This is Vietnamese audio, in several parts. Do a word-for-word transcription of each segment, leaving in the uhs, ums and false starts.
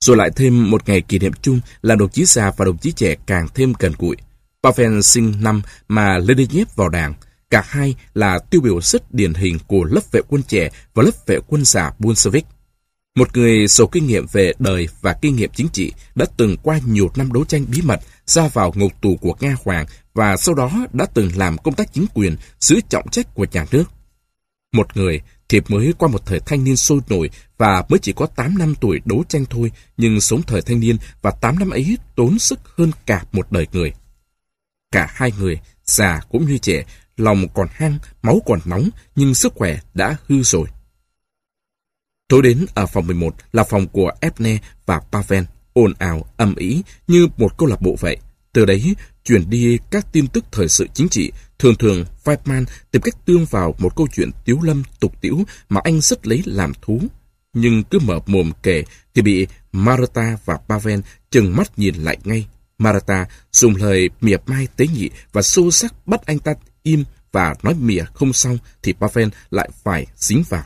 rồi lại thêm một ngày kỷ niệm chung là đồng chí già và đồng chí trẻ càng thêm gần gũi. Pavel sinh năm mà Lebedev vào đảng. Cả hai là tiêu biểu rất điển hình của lớp vệ quân trẻ và lớp vệ quân già Bolshevik. Một người giàu kinh nghiệm về đời và kinh nghiệm chính trị, đã từng qua nhiều năm đấu tranh bí mật ra vào ngục tù của Nga Hoàng và sau đó đã từng làm công tác chính quyền, giữ trọng trách của nhà nước. Một người thì mới qua một thời thanh niên sôi nổi và mới chỉ có tám năm tuổi đấu tranh thôi, nhưng sống thời thanh niên và tám năm ấy tốn sức hơn cả một đời người. Cả hai người, già cũng như trẻ, lòng còn hăng, máu còn nóng, nhưng sức khỏe đã hư rồi. Tối đến ở phòng mười một là phòng của Ebner và Pavel, ồn ào, ầm ĩ như một câu lạc bộ vậy. Từ đấy, chuyển đi các tin tức thời sự chính trị, thường thường Weidmann tìm cách tương vào một câu chuyện tiếu lâm tục tĩu mà anh rất lấy làm thú. Nhưng cứ mở mồm kể thì bị Marta và Pavel chừng mắt nhìn lại ngay. Marta dùng lời mỉa mai tế nhị và xô xắc bắt anh ta im và nói mỉa không xong thì Pavel lại phải dính vào.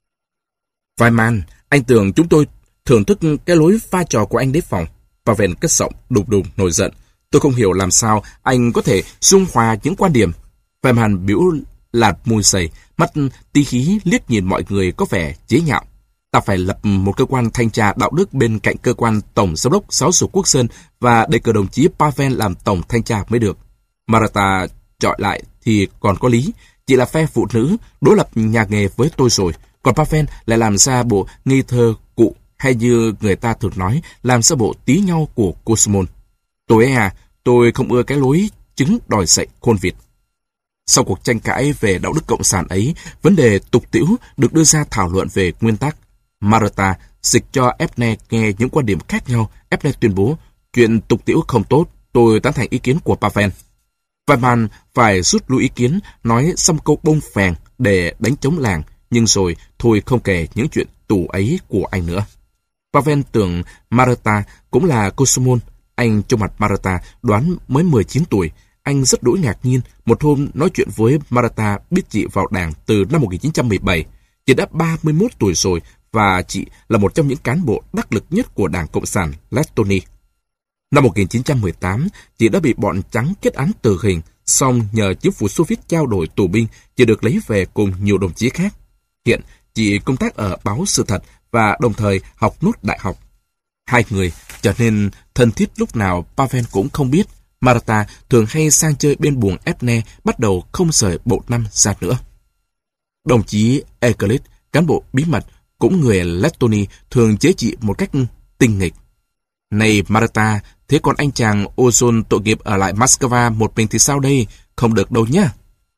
Weidmann, anh tưởng chúng tôi thưởng thức cái lối pha trò của anh đấy phòng. Pavel cất giọng đùng đùng nổi giận. Tôi không hiểu làm sao anh có thể dung hòa những quan điểm. Weidmann biểu lạt môi dày, mắt tí khí liếc nhìn mọi người có vẻ chế nhạo. Ta phải lập một cơ quan thanh tra đạo đức bên cạnh cơ quan tổng giám đốc giáo dục quốc dân và đề cử đồng chí Pavel làm tổng thanh tra mới được. Marta chọi lại thì còn có lý, chỉ là phe phụ nữ đối lập nhà nghề với tôi rồi, còn Pavel lại làm ra bộ nghi thơ cụ, hay như người ta thường nói, làm ra bộ tí nhau của Kosmon. Tôi ấy à, tôi không ưa cái lối chứng đòi dạy khôn vịt. Sau cuộc tranh cãi về đạo đức cộng sản ấy, vấn đề tục tĩu được đưa ra thảo luận về nguyên tắc. Marta dịch cho Ebner nghe những quan điểm khác nhau. Ebner tuyên bố, chuyện tục tĩu không tốt, tôi tán thành ý kiến của Pavel. Weidmann phải rút lui ý kiến, nói xăm câu bông phèn để đánh chống làng, nhưng rồi thôi không kể những chuyện tù ấy của anh nữa. Pavel tưởng Marta cũng là Kosmon. Anh trong mặt Marta đoán mới mười chín tuổi. Anh rất đỗi ngạc nhiên. Một hôm nói chuyện với Marta biết chị vào đảng từ năm một nghìn chín trăm mười bảy. Chị đã ba mươi mốt tuổi rồi và chị là một trong những cán bộ đắc lực nhất của Đảng Cộng sản Letonia. Năm một nghìn chín trăm mười tám, chị đã bị bọn trắng kết án tử hình, song nhờ chính phủ Xô Viết trao đổi tù binh, chị được lấy về cùng nhiều đồng chí khác. Hiện, chị công tác ở báo Sự Thật và đồng thời học nốt đại học. Hai người trở nên thân thiết lúc nào Pavel cũng không biết. Marta thường hay sang chơi bên buồng Ebner, bắt đầu không rời bộ năm ra nữa. Đồng chí Eklit, cán bộ bí mật, cũng người Letonia, thường chế trị một cách tinh nghịch. Này Marta, thế còn anh chàng Ozon tội nghiệp ở lại Moscow một mình thì sao đây? Không được đâu nhá.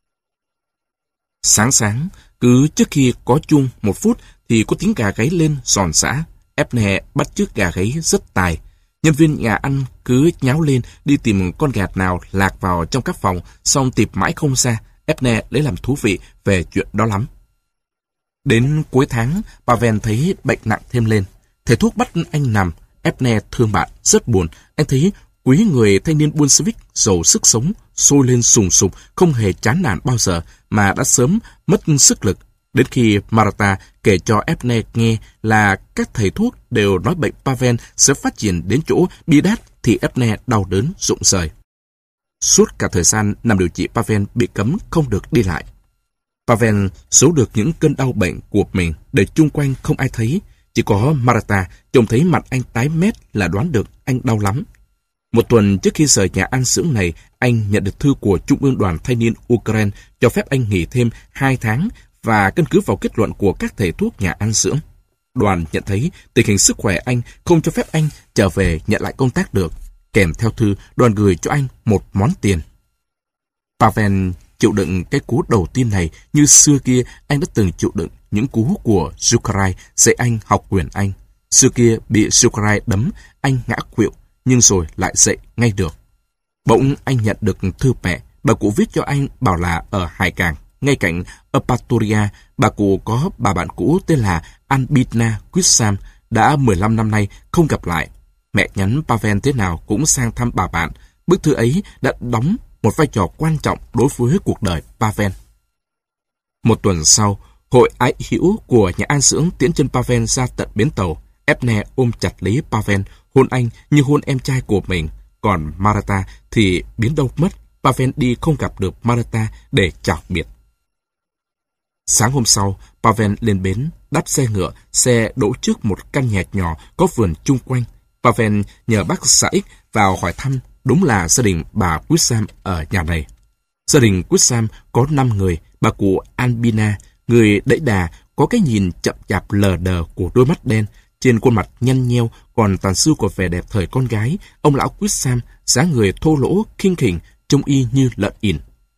Sáng sáng, cứ trước khi có chuông một phút thì có tiếng gà gáy lên giòn giã. Ebner bắt chước gà gáy rất tài. Nhân viên nhà ăn cứ nháo lên đi tìm con gà nào lạc vào trong các phòng, xong tìm mãi không ra. Ebner lấy làm thú vị về chuyện đó lắm. Đến cuối tháng, Pavel thấy bệnh nặng thêm lên. Thầy thuốc bắt anh nằm. Ebner thương bạn, rất buồn. Anh thấy quý người thanh niên Bolshevik giàu sức sống, sôi lên sùng sục, không hề chán nản bao giờ, mà đã sớm mất sức lực. Đến khi Marta kể cho Ebner nghe là các thầy thuốc đều nói bệnh Pavel sẽ phát triển đến chỗ bi đát, thì Ebner đau đớn rụng rời. Suốt cả thời gian nằm điều trị, Pavel bị cấm không được đi lại. Pavel giấu được những cơn đau bệnh của mình để chung quanh không ai thấy. Chỉ có Marta trông thấy mặt anh tái mét là đoán được anh đau lắm. Một tuần trước khi rời nhà ăn dưỡng này, anh nhận được thư của Trung ương Đoàn Thanh niên Ukraine cho phép anh nghỉ thêm hai tháng và căn cứ vào kết luận của các thầy thuốc nhà ăn dưỡng. Đoàn nhận thấy tình hình sức khỏe anh không cho phép anh trở về nhận lại công tác được. Kèm theo thư, đoàn gửi cho anh một món tiền. Pavel chịu đựng cái cú đầu tiên này như xưa kia anh đã từng chịu đựng những cú của Zhukarai dạy anh học quyền Anh. Xưa kia bị Zhukarai đấm, anh ngã khuỵu, nhưng rồi lại dậy ngay được. Bỗng anh nhận được thư mẹ, bà cụ viết cho anh bảo là ở Hải Cảng, ngay cạnh Upatoria, bà cụ có bà bạn cũ tên là Albina Quitsam, đã mười lăm năm nay không gặp lại. Mẹ nhắn Pavel thế nào cũng sang thăm bà bạn. Bức thư ấy đã đóng một vai trò quan trọng đối với cuộc đời Pavel. Một tuần sau, hội ái hữu của nhà an dưỡng tiễn chân Pavel ra tận bến tàu. Ebner ôm chặt lấy Pavel, hôn anh như hôn em trai của mình. Còn Marta thì biến đâu mất. Pavel đi không gặp được Marta để chào biệt. Sáng hôm sau, Pavel lên bến, đáp xe ngựa, xe đỗ trước một căn nhà nhỏ có vườn chung quanh. Pavel nhờ bác xã X vào hỏi thăm, đúng là gia đình bà Quitsam ở nhà này. Gia đình Quitsam có năm người, bà cụ Albina, người đẩy đà, có cái nhìn chậm chạp lờ đờ của đôi mắt đen, trên khuôn mặt nhăn nheo còn tàn dư của vẻ đẹp thời con gái. Ông lão Quitsam, dáng người thô lỗ, khinh khỉnh, trông y như lợn ỉn.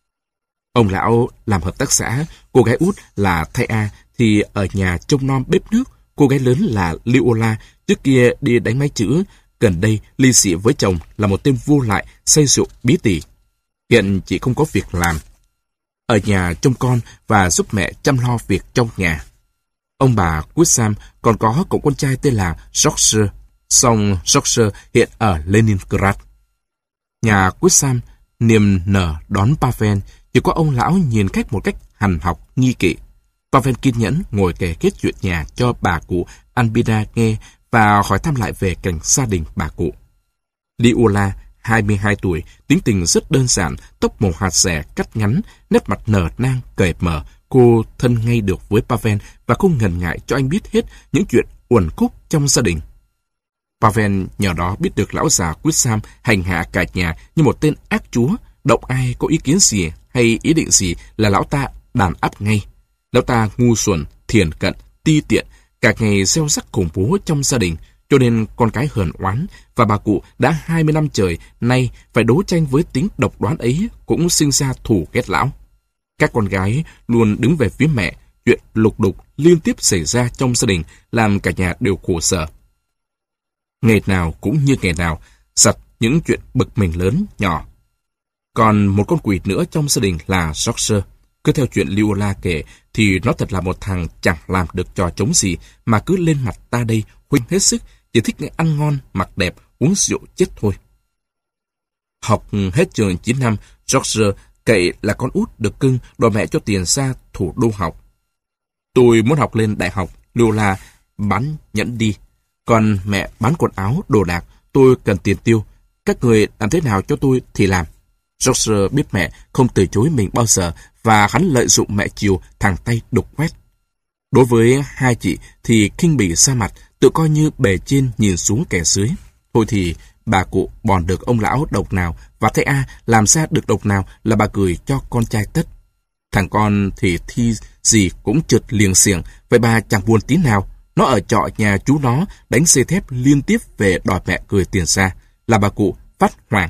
Ông lão làm hợp tác xã, cô gái út là Thea thì ở nhà trông nom bếp nước, cô gái lớn là Liola, trước kia đi đánh máy chữ, gần đây ly dị với chồng là một tên vô lại, say rượu bí tỉ. Hiện chị không có việc làm, ở nhà trông con và giúp mẹ chăm lo việc trong nhà. Ông bà Quitsam còn có cậu con trai tên là George, song George hiện ở Leningrad. Nhà Quitsam niềm nở đón Pavel, chỉ có ông lão nhìn khách một cách hành học nghi kỵ. Pavel kiên nhẫn ngồi kể kết chuyện nhà cho bà cụ Albina nghe và hỏi thăm lại về cảnh gia đình bà cụ. Liola, hai mươi hai tuổi, tính tình rất đơn giản, tóc màu hạt rẻ cắt ngắn, nét mặt nở nang, cởi mở. Cô thân ngay được với Pavel và không ngần ngại cho anh biết hết những chuyện uẩn khúc trong gia đình. Pavel nhờ đó biết được lão già Quitsam hành hạ cả nhà như một tên ác chúa, động ai có ý kiến gì hay ý định gì là lão ta đàn áp ngay. Lão ta ngu xuẩn, thiển cận, ti tiện, cả ngày gieo rắc khủng bố trong gia đình, cho nên con cái hờn oán, và bà cụ đã hai mươi năm trời nay phải đấu tranh với tính độc đoán ấy, cũng sinh ra thù ghét lão. Các con gái luôn đứng về phía mẹ, chuyện lục đục liên tiếp xảy ra trong gia đình làm cả nhà đều khổ sở. Ngày nào cũng như ngày nào, giặt những chuyện bực mình lớn, nhỏ. Còn một con quỷ nữa trong gia đình là George. Cứ theo chuyện Liola kể thì nó thật là một thằng chẳng làm được trò trống gì mà cứ lên mặt ta đây huynh hết sức, chỉ thích ăn ngon, mặc đẹp, uống rượu chết thôi. Học hết trường chín năm, George cậy là con út được cưng, đòi mẹ cho tiền ra thủ đô học. Tôi muốn học lên đại học, Liola bán nhẫn đi. Còn mẹ bán quần áo, đồ đạc, tôi cần tiền tiêu. Các người làm thế nào cho tôi thì làm. George biết mẹ không từ chối mình bao giờ và hắn lợi dụng mẹ chiều thẳng tay đục quét. Đối với hai chị thì khinh bỉ xa mặt, tự coi như bề trên nhìn xuống kẻ dưới. Thôi thì bà cụ bòn được ông lão độc nào và thấy A làm ra được độc nào là bà cười cho con trai tất. Thằng con thì thi gì cũng trượt liềng xiềng, vậy bà chẳng buồn tí nào. Nó ở trọ nhà chú nó đánh dây thép liên tiếp về đòi mẹ cười tiền ra, là bà cụ phát hoảng.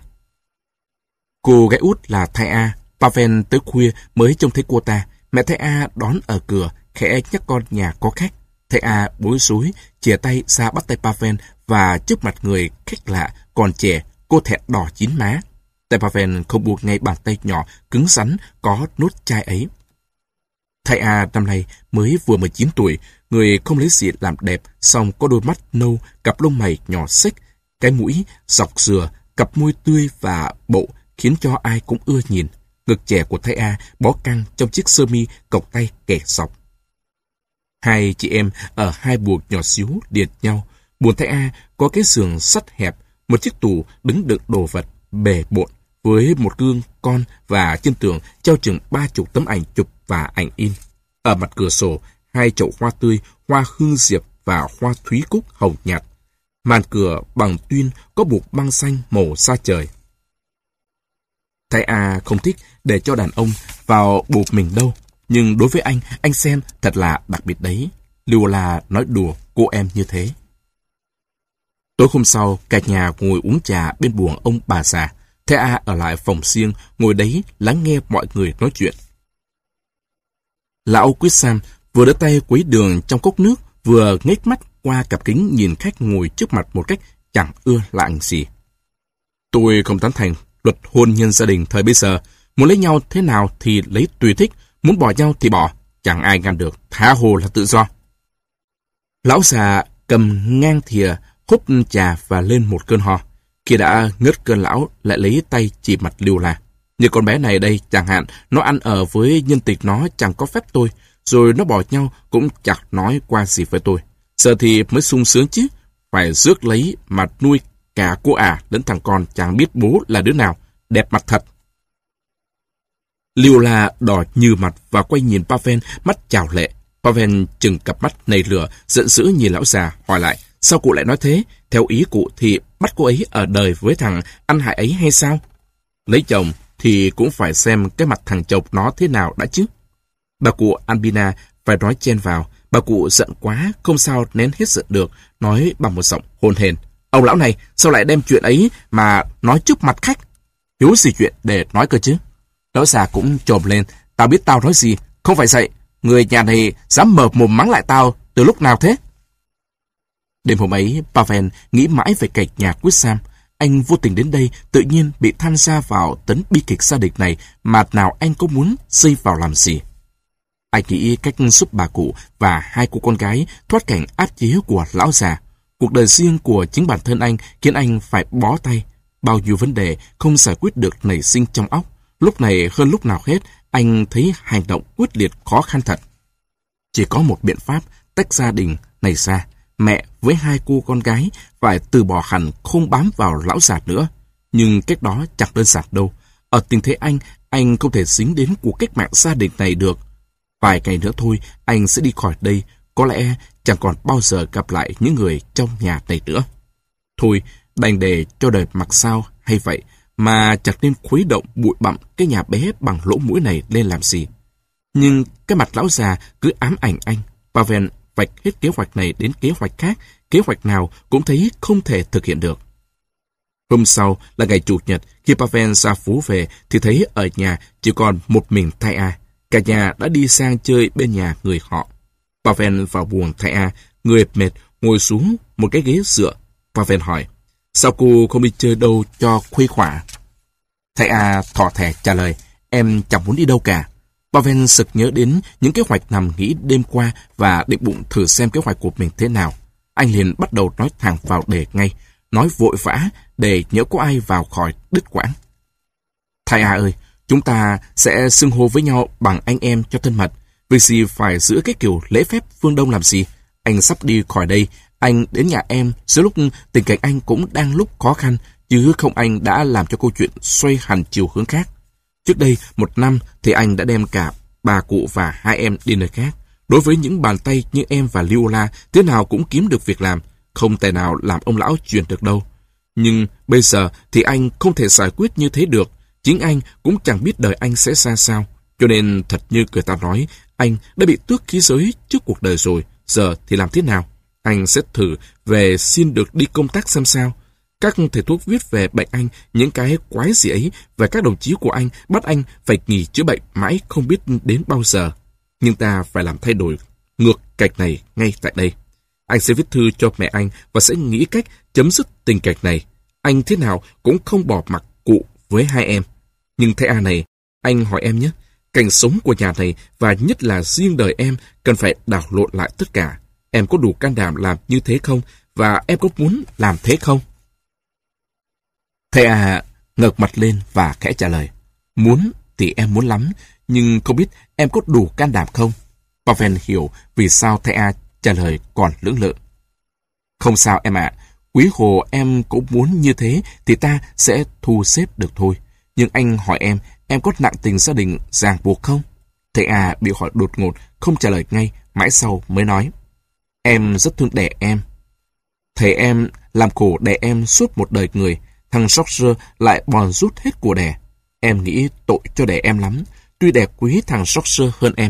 Cô gái út là Thea. Pavel tới khuya mới trông thấy cô ta. Mẹ Thea đón ở cửa, khẽ nhắc con nhà có khách. Thea bối rối, chìa tay ra bắt tay Pavel và trước mặt người khách lạ còn trẻ, cô thẹn đỏ chín má. Tay Pavel không buông ngay bàn tay nhỏ cứng rắn có nốt chai ấy. Thea năm nay mới vừa mười chín tuổi, người không lấy gì làm đẹp, song có đôi mắt nâu, cặp lông mày nhỏ xếch, cái mũi dọc dừa, cặp môi tươi và bộ khiến cho ai cũng ưa nhìn. Ngực trẻ của Thea bó căng trong chiếc sơ mi cộc tay kẻ sọc. Hai chị em ở hai buồng nhỏ xíu điệt nhau. Buồng Thea có cái giường sắt hẹp, một chiếc tủ đứng đựng đồ vật bề bộn với một gương con và trên tường treo chừng ba chục tấm ảnh chụp và ảnh in. Ở mặt cửa sổ, hai chậu hoa tươi, hoa hương diệp và hoa thúy cúc hồng nhạt. Màn cửa bằng tuyên có buộc băng xanh màu da trời. Thea không thích để cho đàn ông vào buộc mình đâu, nhưng đối với anh, anh xem thật là đặc biệt đấy. Liola nói đùa cô em như thế. Tối hôm sau, cả nhà ngồi uống trà bên buồng ông bà già. Thea ở lại phòng riêng, ngồi đấy lắng nghe mọi người nói chuyện. Lão Quitsam vừa đỡ tay quấy đường trong cốc nước, vừa nghếch mắt qua cặp kính nhìn khách ngồi trước mặt một cách chẳng ưa lạng gì. Tôi không tán thành luật hôn nhân gia đình thời bây giờ. Muốn lấy nhau thế nào thì lấy tùy thích, muốn bỏ nhau thì bỏ, chẳng ai ngăn được, tha hồ là tự do. Lão già cầm ngang thìa húp trà và lên một cơn ho. Khi đã ngớt cơn lão lại lấy tay chỉ mặt Liola. Như con bé này đây chẳng hạn, nó ăn ở với nhân tịch nó chẳng có phép tôi, rồi nó bỏ nhau cũng chẳng nói qua gì với tôi. Giờ thì mới sung sướng chứ, phải rước lấy mà nuôi cả cô à lẫn thằng con chẳng biết bố là đứa nào, đẹp mặt thật. Liola đỏ như mặt và quay nhìn Pavel mắt chào lệ. Pavel chừng cặp mắt nảy lửa, giận dữ nhìn lão già, hỏi lại, sao cụ lại nói thế? Theo ý cụ thì bắt cô ấy ở đời với thằng ăn hại ấy hay sao? Lấy chồng thì cũng phải xem cái mặt thằng chồng nó thế nào đã chứ. Bà cụ Albina phải nói chen vào. Bà cụ giận quá, không sao nén hết giận được, nói bằng một giọng hồn hển. Ông lão này, sao lại đem chuyện ấy mà nói trước mặt khách? Hiếu gì chuyện để nói cơ chứ? Lão già cũng chồm lên, tao biết tao nói gì, không phải vậy. Người nhà này dám mở mồm mắng lại tao từ lúc nào thế? Đêm hôm ấy, Pavel nghĩ mãi về cảnh nhà Quyết Sam. Anh vô tình đến đây, tự nhiên bị tham gia vào tấn bi kịch gia đình này mà nào anh có muốn dây vào làm gì. Anh nghĩ cách giúp bà cụ và hai cô con gái thoát cảnh áp chế của lão già. Cuộc đời riêng của chính bản thân anh khiến anh phải bó tay. Bao nhiêu vấn đề không giải quyết được nảy sinh trong óc. Lúc này hơn lúc nào hết, anh thấy hành động quyết liệt khó khăn thật. Chỉ có một biện pháp tách gia đình này ra. Mẹ với hai cô con gái phải từ bỏ hẳn, không bám vào lão già nữa. Nhưng cách đó chẳng đơn giản đâu. Ở tình thế anh, anh không thể dính đến cuộc cách mạng gia đình này được. Vài ngày nữa thôi, anh sẽ đi khỏi đây. Có lẽ chẳng còn bao giờ gặp lại những người trong nhà này nữa. Thôi, đành để cho đời mặc sao hay vậy, mà chẳng nên khuấy động bụi bặm cái nhà bé bằng lỗ mũi này lên làm gì. Nhưng cái mặt lão già cứ ám ảnh anh. Pavel vạch hết kế hoạch này đến kế hoạch khác, kế hoạch nào cũng thấy không thể thực hiện được. Hôm sau là ngày Chủ nhật, khi Pavel ra phố về thì thấy ở nhà chỉ còn một mình Thai A. Cả nhà đã đi sang chơi bên nhà người họ. Pavel vào buồng Thai A, người mệt ngồi xuống một cái ghế dựa. Pavel hỏi, sao cô không đi chơi đâu cho khuây khỏa? Thai A thỏ thẻ trả lời, em chẳng muốn đi đâu cả. Pavel sực nhớ đến những kế hoạch nằm nghĩ đêm qua và định bụng thử xem kế hoạch của mình thế nào. Anh liền bắt đầu nói thẳng vào đề ngay, nói vội vã để nhỡ có ai vào khỏi đứt quãng. Thai A ơi, chúng ta sẽ xưng hô với nhau bằng anh em cho thân mật. Việc gì phải giữ cái kiểu lễ phép phương Đông làm gì? Anh sắp đi khỏi đây, anh đến nhà em giữa lúc tình cảnh anh cũng đang lúc khó khăn, chứ không anh đã làm cho câu chuyện xoay hẳn chiều hướng khác. Trước đây, một năm thì anh đã đem cả bà cụ và hai em đi nơi khác. Đối với những bàn tay như em và Liola, thế nào cũng kiếm được việc làm, không thể nào làm ông lão chuyển được đâu. Nhưng bây giờ thì anh không thể giải quyết như thế được. Chính anh cũng chẳng biết đời anh sẽ ra sao. Cho nên thật như người ta nói, anh đã bị tước khí giới trước cuộc đời rồi. Giờ thì làm thế nào? Anh sẽ thử về xin được đi công tác xem sao. Các thầy thuốc viết về bệnh anh những cái quái gì ấy, và các đồng chí của anh bắt anh phải nghỉ chữa bệnh mãi không biết đến bao giờ. Nhưng ta phải làm thay đổi ngược cảnh này ngay tại đây. Anh sẽ viết thư cho mẹ anh và sẽ nghĩ cách chấm dứt tình cảnh này. Anh thế nào cũng không bỏ mặc cụ với hai em. Nhưng Thai A này, anh hỏi em nhé, cảnh sống của nhà này và nhất là riêng đời em cần phải đảo lộn lại tất cả. Em có đủ can đảm làm như thế không? Và em có muốn làm thế không? Thai A ngẩng mặt lên và khẽ trả lời, muốn thì em muốn lắm, nhưng không biết em có đủ can đảm không? Pavel hiểu vì sao Thai A trả lời còn lưỡng lự. Không sao em ạ, quý hồ em cũng muốn như thế thì ta sẽ thu xếp được thôi. Nhưng anh hỏi em, em có nặng tình gia đình ràng buộc không? Thai A bị hỏi đột ngột, không trả lời ngay, mãi sau mới nói. Em rất thương đẻ em. Thầy em làm khổ đẻ em suốt một đời người, thằng George lại bòn rút hết của đẻ. Em nghĩ tội cho đẻ em lắm, tuy đẻ quý thằng George hơn em.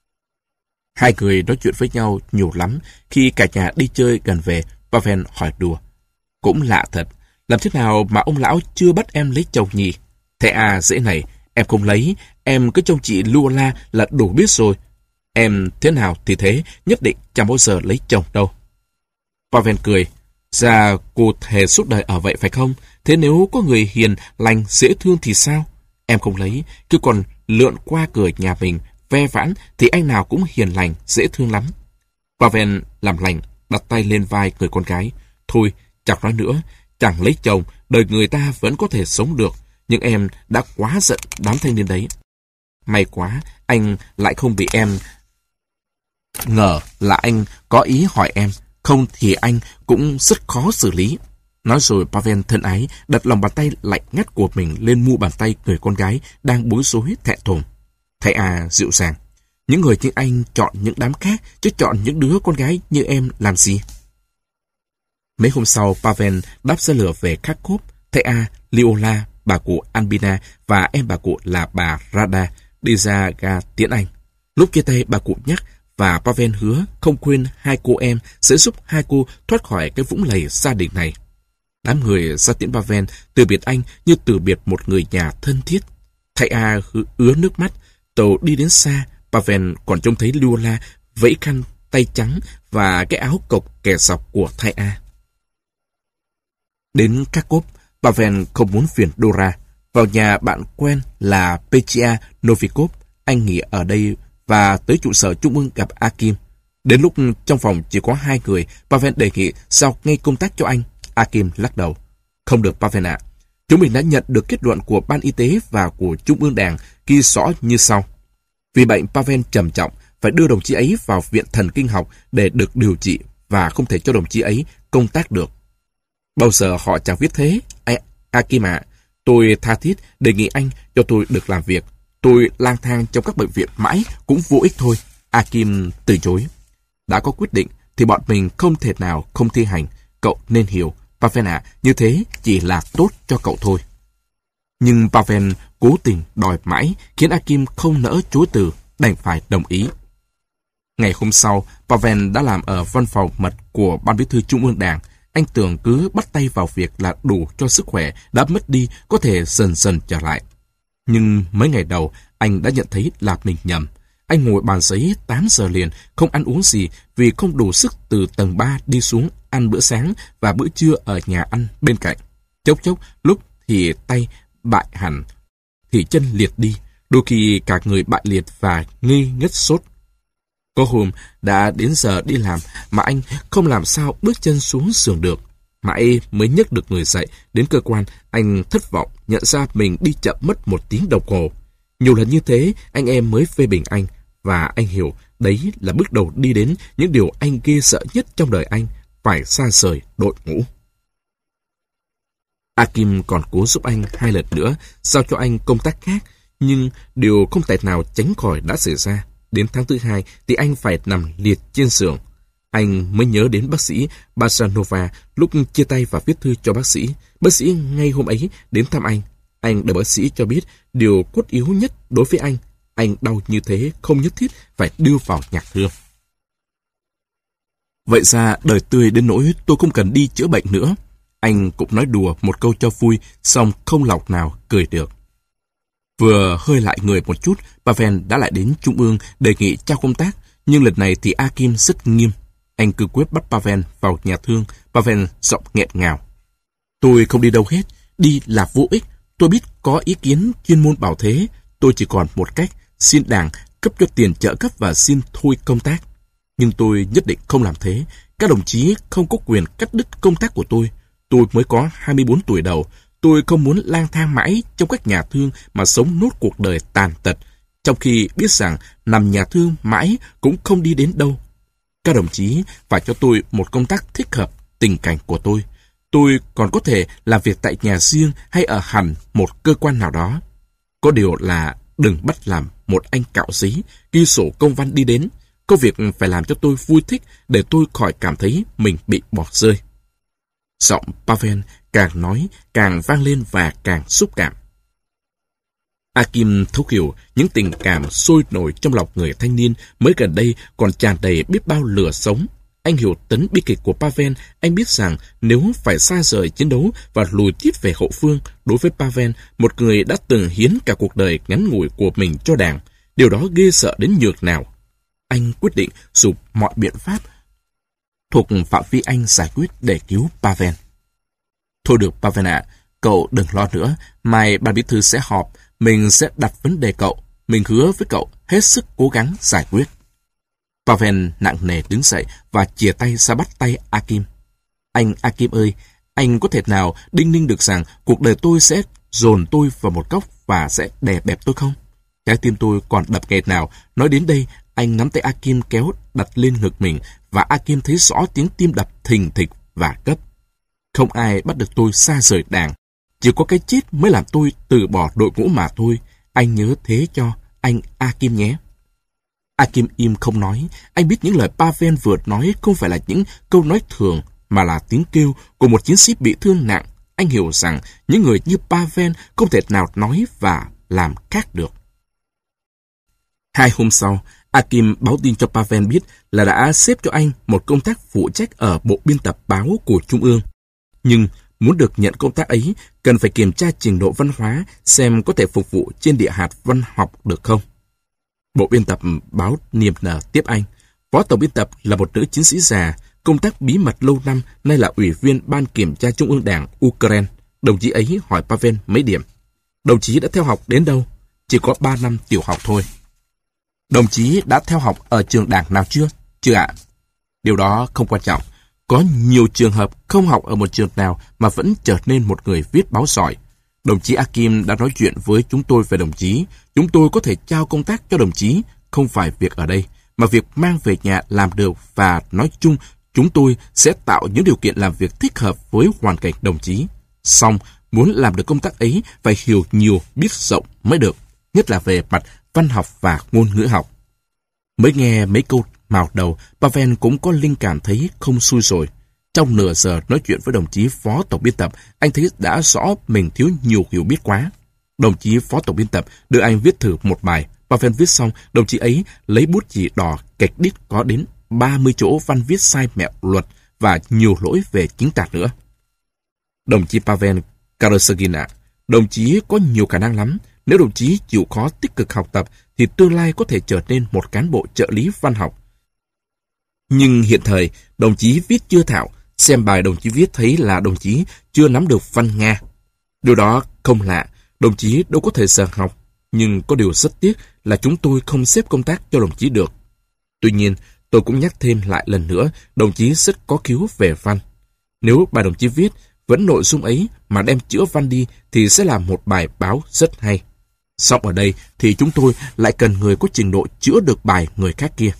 Hai người nói chuyện với nhau nhiều lắm. Khi cả nhà đi chơi gần về, Pavel hỏi đùa. Cũng lạ thật, làm thế nào mà ông lão chưa bắt em lấy chồng nhỉ? Thầy à dễ này, em không lấy, em cứ trông chị Liola là đủ biết rồi. Em thế nào thì thế, nhất định chẳng bao giờ lấy chồng đâu. Pavel cười. Dạ, cô thề suốt đời ở vậy phải không? Thế nếu có người hiền, lành, dễ thương thì sao? Em không lấy, cứ còn lượn qua cửa nhà mình, ve vãn thì anh nào cũng hiền lành, dễ thương lắm. Pavel làm lành, đặt tay lên vai người con gái. Thôi, chẳng nói nữa, chẳng lấy chồng, đời người ta vẫn có thể sống được. Nhưng em đã quá giận đám thanh niên đấy. May quá, anh lại không bị em ngờ là anh có ý hỏi em. Không thì anh cũng rất khó xử lý. Nói rồi Pavel thân ái đặt lòng bàn tay lạnh ngắt của mình lên mu bàn tay người con gái đang bối rối thẹn thùng. Thầy à dịu dàng. Những người như anh chọn những đám khác, chứ chọn những đứa con gái như em làm gì? Mấy hôm sau, Pavel đáp xe lửa về Kharkov. Thầy A, Liola, bà cụ Albina và em bà cụ là bà Rada đi ra ga tiễn anh. Lúc chia tay, bà cụ nhắc và Pavel hứa không quên hai cô em sẽ giúp hai cô thoát khỏi cái vũng lầy gia đình này. Đám người ra tiễn Pavel từ biệt anh như từ biệt một người nhà thân thiết. Thầy A ứa nước mắt. Tàu đi đến xa, Pavel còn trông thấy Liola vẫy khăn tay trắng và cái áo cộc kẻ sọc của thầy A. Đến Kharkov, Pavel không muốn phiền Dora. Vào nhà bạn quen là Petya Novikov, anh nghỉ ở đây và tới trụ sở trung ương gặp Akim. Đến lúc trong phòng chỉ có hai người, Pavel đề nghị giao ngay công tác cho anh. Akim lắc đầu. Không được Pavel ạ. Chúng mình đã nhận được kết luận của ban y tế và của trung ương đảng ghi rõ như sau. Vì bệnh Pavel trầm trọng, phải đưa đồng chí ấy vào viện thần kinh học để được điều trị và không thể cho đồng chí ấy công tác được. Bao giờ họ chẳng viết thế, Akim ạ. Tôi tha thiết đề nghị anh cho tôi được làm việc. Tôi lang thang trong các bệnh viện mãi cũng vô ích thôi. Akim từ chối. Đã có quyết định thì bọn mình không thể nào không thi hành. Cậu nên hiểu, Pavel ạ, như thế chỉ là tốt cho cậu thôi. Nhưng Pavel cố tình đòi mãi khiến Akim không nỡ chối từ, đành phải đồng ý. Ngày hôm sau, Pavel đã làm ở văn phòng mật của Ban Bí thư Trung ương Đảng. Anh tưởng cứ bắt tay vào việc là đủ cho sức khỏe đã mất đi có thể dần dần trở lại. Nhưng mấy ngày đầu, anh đã nhận thấy là mình nhầm. Anh ngồi bàn giấy tám giờ liền, không ăn uống gì vì không đủ sức từ tầng ba đi xuống ăn bữa sáng và bữa trưa ở nhà ăn bên cạnh. Chốc chốc, lúc thì tay bại hẳn, thì chân liệt đi, đôi khi cả người bại liệt và nghi ngất sốt. Có hôm đã đến giờ đi làm mà anh không làm sao bước chân xuống giường được. Mãi mới nhấc được người dậy. Đến cơ quan, anh thất vọng nhận ra mình đi chậm mất một tiếng đồng hồ. Nhiều lần như thế, anh em mới phê bình anh. Và anh hiểu đấy là bước đầu đi đến những điều anh ghê sợ nhất trong đời anh, phải xa rời đội ngũ. Akim còn cố giúp anh hai lần nữa, giao cho anh công tác khác, nhưng điều không thể nào tránh khỏi đã xảy ra. Đến tháng thứ hai thì anh phải nằm liệt trên giường. Anh mới nhớ đến bác sĩ Basanova lúc chia tay và viết thư cho bác sĩ. Bác sĩ ngay hôm ấy đến thăm anh. Anh đợi bác sĩ cho biết điều cốt yếu nhất đối với anh. Anh đau như thế không nhất thiết phải đưa vào nhạc thương. Vậy ra đời tươi đến nỗi tôi không cần đi chữa bệnh nữa. Anh cũng nói đùa một câu cho vui, xong không lọc nào cười được. Vừa hơi lại người một chút, Pavel đã lại đến Trung ương đề nghị trao công tác, nhưng lần này thì Akim rất nghiêm. Anh cứ quyết bắt Pavel vào nhà thương. Pavel giọng nghẹn ngào. Tôi không đi đâu hết, đi là vô ích. Tôi biết có ý kiến chuyên môn bảo thế. Tôi chỉ còn một cách, xin đảng cấp cho tiền trợ cấp và xin thôi công tác. Nhưng tôi nhất định không làm thế. Các đồng chí không có quyền cắt đứt công tác của tôi. Tôi mới có hai mươi bốn tuổi đầu. Tôi không muốn lang thang mãi trong các nhà thương mà sống nốt cuộc đời tàn tật, trong khi biết rằng nằm nhà thương mãi cũng không đi đến đâu. Các đồng chí phải cho tôi một công tác thích hợp tình cảnh của tôi. Tôi còn có thể làm việc tại nhà riêng hay ở hẳn một cơ quan nào đó. Có điều là đừng bắt làm một anh cạo giấy, ghi sổ công văn đi đến. Công việc phải làm cho tôi vui thích để tôi khỏi cảm thấy mình bị bỏ rơi. Giọng Pavel càng nói càng vang lên và càng xúc cảm. Akim thấu hiểu những tình cảm sôi nổi trong lòng người thanh niên mới gần đây còn tràn đầy biết bao lửa sống. Anh hiểu tấn bi kịch của Pavel. Anh biết rằng nếu phải xa rời chiến đấu và lùi tít về hậu phương, đối với Pavel, một người đã từng hiến cả cuộc đời ngắn ngủi của mình cho đảng, điều đó ghê sợ đến nhược nào. Anh quyết định dùng mọi biện pháp thuộc phạm vi anh giải quyết để cứu Pavel. Thôi được Pavel ạ, cậu đừng lo nữa, mai ban bí thư sẽ họp, mình sẽ đặt vấn đề cậu, mình hứa với cậu hết sức cố gắng giải quyết. Pavel nặng nề đứng dậy và chìa tay ra bắt tay Akim. Anh Akim ơi, anh có thể nào đinh ninh được rằng cuộc đời tôi sẽ dồn tôi vào một góc và sẽ đè bẹp tôi không? Trái tim tôi còn đập nghẹt nào, nói đến đây anh nắm tay Akim kéo đặt lên ngực mình và Akim thấy rõ tiếng tim đập thình thịch và gấp. Không ai bắt được tôi xa rời Đảng. Chỉ có cái chết mới làm tôi từ bỏ đội ngũ mà thôi. Anh nhớ thế cho anh Akim nhé. Akim im không nói. Anh biết những lời Pavel vừa nói không phải là những câu nói thường, mà là tiếng kêu của một chiến sĩ bị thương nặng. Anh hiểu rằng những người như Pavel không thể nào nói và làm khác được. Hai hôm sau, Akim báo tin cho Pavel biết là đã xếp cho anh một công tác phụ trách ở bộ biên tập báo của Trung ương. Nhưng muốn được nhận công tác ấy, cần phải kiểm tra trình độ văn hóa xem có thể phục vụ trên địa hạt văn học được không. Bộ biên tập báo niềm nở tiếp anh. Phó tổng biên tập là một nữ chiến sĩ già, công tác bí mật lâu năm, nay là ủy viên Ban Kiểm tra Trung ương Đảng Ukraine. Đồng chí ấy hỏi Pavel mấy điểm. Đồng chí đã theo học đến đâu? Chỉ có ba năm tiểu học thôi. Đồng chí đã theo học ở trường đảng nào chưa? Chưa ạ. Điều đó không quan trọng. Có nhiều trường hợp không học ở một trường nào mà vẫn trở nên một người viết báo giỏi. Đồng chí Akim đã nói chuyện với chúng tôi về đồng chí. Chúng tôi có thể trao công tác cho đồng chí, không phải việc ở đây, mà việc mang về nhà làm được, và nói chung chúng tôi sẽ tạo những điều kiện làm việc thích hợp với hoàn cảnh đồng chí. Song, muốn làm được công tác ấy phải hiểu nhiều, biết rộng mới được, nhất là về mặt văn học và ngôn ngữ học. Mới nghe mấy câu mào đầu, Pavel cũng có linh cảm thấy không xuôi rồi. Trong nửa giờ nói chuyện với đồng chí phó tổng biên tập, anh thấy đã rõ mình thiếu nhiều hiểu biết quá. Đồng chí phó tổng biên tập đưa anh viết thử một bài. Pavel viết xong, đồng chí ấy lấy bút chì đỏ kạch đít có đến ba mươi chỗ văn viết sai mẹo luật và nhiều lỗi về chính tả nữa. Đồng chí Pavel Karasagin ạ, đồng chí có nhiều khả năng lắm. Nếu đồng chí chịu khó tích cực học tập thì tương lai có thể trở nên một cán bộ trợ lý văn học. Nhưng hiện thời, đồng chí viết chưa thạo, xem bài đồng chí viết thấy là đồng chí chưa nắm được văn Nga. Điều đó không lạ, đồng chí đâu có thời giờ học, nhưng có điều rất tiếc là chúng tôi không xếp công tác cho đồng chí được. Tuy nhiên, tôi cũng nhắc thêm lại lần nữa, đồng chí rất có khiếu về văn. Nếu bài đồng chí viết vẫn nội dung ấy mà đem chữa văn đi thì sẽ là một bài báo rất hay. Song ở đây thì chúng tôi lại cần người có trình độ chữa được bài người khác kia.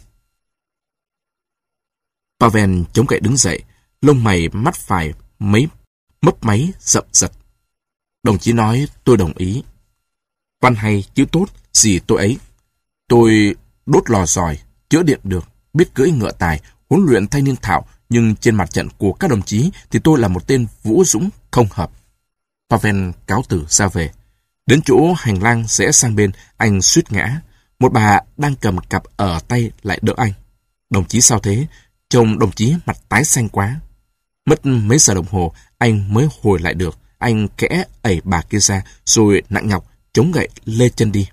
Pavel chống gậy đứng dậy, lông mày mắt phải mấy mấp máy rậm rật. Đồng chí nói tôi đồng ý. Văn hay chữ tốt gì tôi ấy. Tôi đốt lò giỏi, chữa điện được, biết cưỡi ngựa tài, huấn luyện thanh niên thạo, nhưng trên mặt trận của các đồng chí thì tôi là một tên vũ dũng không hợp. Pavel cáo từ ra về. Đến chỗ hành lang rẽ sang bên, anh suýt ngã. Một bà đang cầm cặp ở tay lại đỡ anh. Đồng chí sao thế? Trông đồng chí mặt tái xanh quá. Mất mấy giờ đồng hồ, anh mới hồi lại được. Anh kẽ ẩy bà kia ra, rồi nặng nhọc, chống gậy lê chân đi.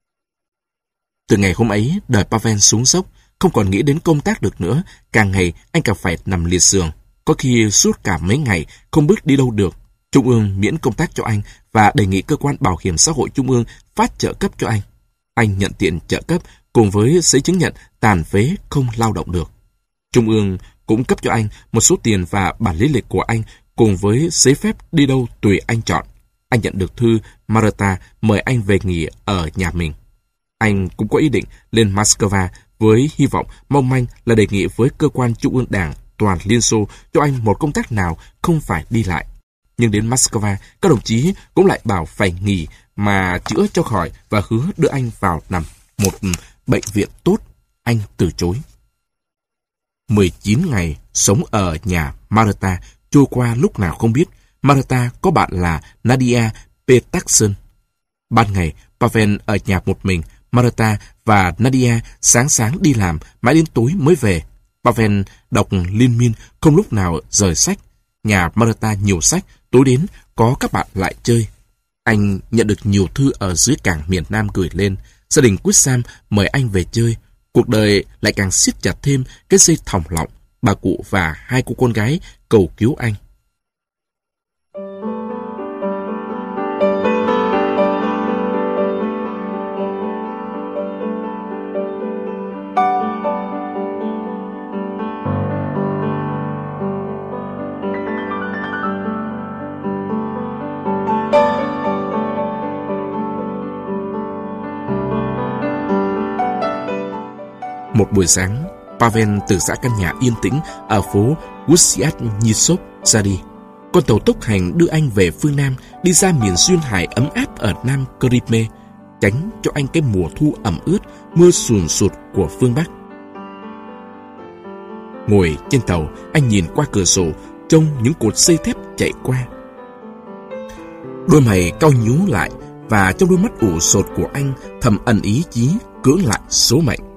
Từ ngày hôm ấy, đời Pavel xuống dốc, không còn nghĩ đến công tác được nữa. Càng ngày, anh càng phải nằm liệt giường. Có khi suốt cả mấy ngày, không bước đi đâu được. Trung ương miễn công tác cho anh và đề nghị cơ quan bảo hiểm xã hội Trung ương phát trợ cấp cho anh. Anh nhận tiền trợ cấp cùng với giấy chứng nhận tàn phế không lao động được. Trung ương cũng cấp cho anh một số tiền và bản lý lịch của anh cùng với giấy phép đi đâu tùy anh chọn. Anh nhận được thư Marta mời anh về nghỉ ở nhà mình. Anh cũng có ý định lên Moscow với hy vọng mong manh là đề nghị với cơ quan Trung ương Đảng toàn Liên Xô cho anh một công tác nào không phải đi lại. Nhưng đến Moscow, các đồng chí cũng lại bảo phải nghỉ mà chữa cho khỏi và hứa đưa anh vào nằm một bệnh viện tốt. Anh từ chối. mười chín ngày sống ở nhà Marta trôi qua lúc nào không biết. Marta có bạn là Nadia Petakson. Ban ngày, Pavel ở nhà một mình. Marta và Nadia sáng sáng đi làm, mãi đến tối mới về. Pavel đọc liên miên, không lúc nào rời sách. Nhà Marta nhiều sách, tối đến có các bạn lại chơi. Anh nhận được nhiều thư ở dưới cảng miền Nam gửi lên. Gia đình Quyết Sam mời anh về chơi. Cuộc đời lại càng siết chặt thêm cái dây thòng lọng. Bà cụ và hai cô con gái cầu cứu anh. Một buổi sáng, Pavel từ xã căn nhà yên tĩnh ở phố Gusiatnyshov ra đi. Con tàu tốc hành đưa anh về phương Nam, đi ra miền duyên hải ấm áp ở Nam Crimea, tránh cho anh cái mùa thu ẩm ướt, mưa sùn sụt của phương Bắc. Ngồi trên tàu, anh nhìn qua cửa sổ, trông những cột dây thép chạy qua. Đôi mày cau nhíu lại, và trong đôi mắt ủ sột của anh thầm ẩn ý chí cưỡng lại số mệnh.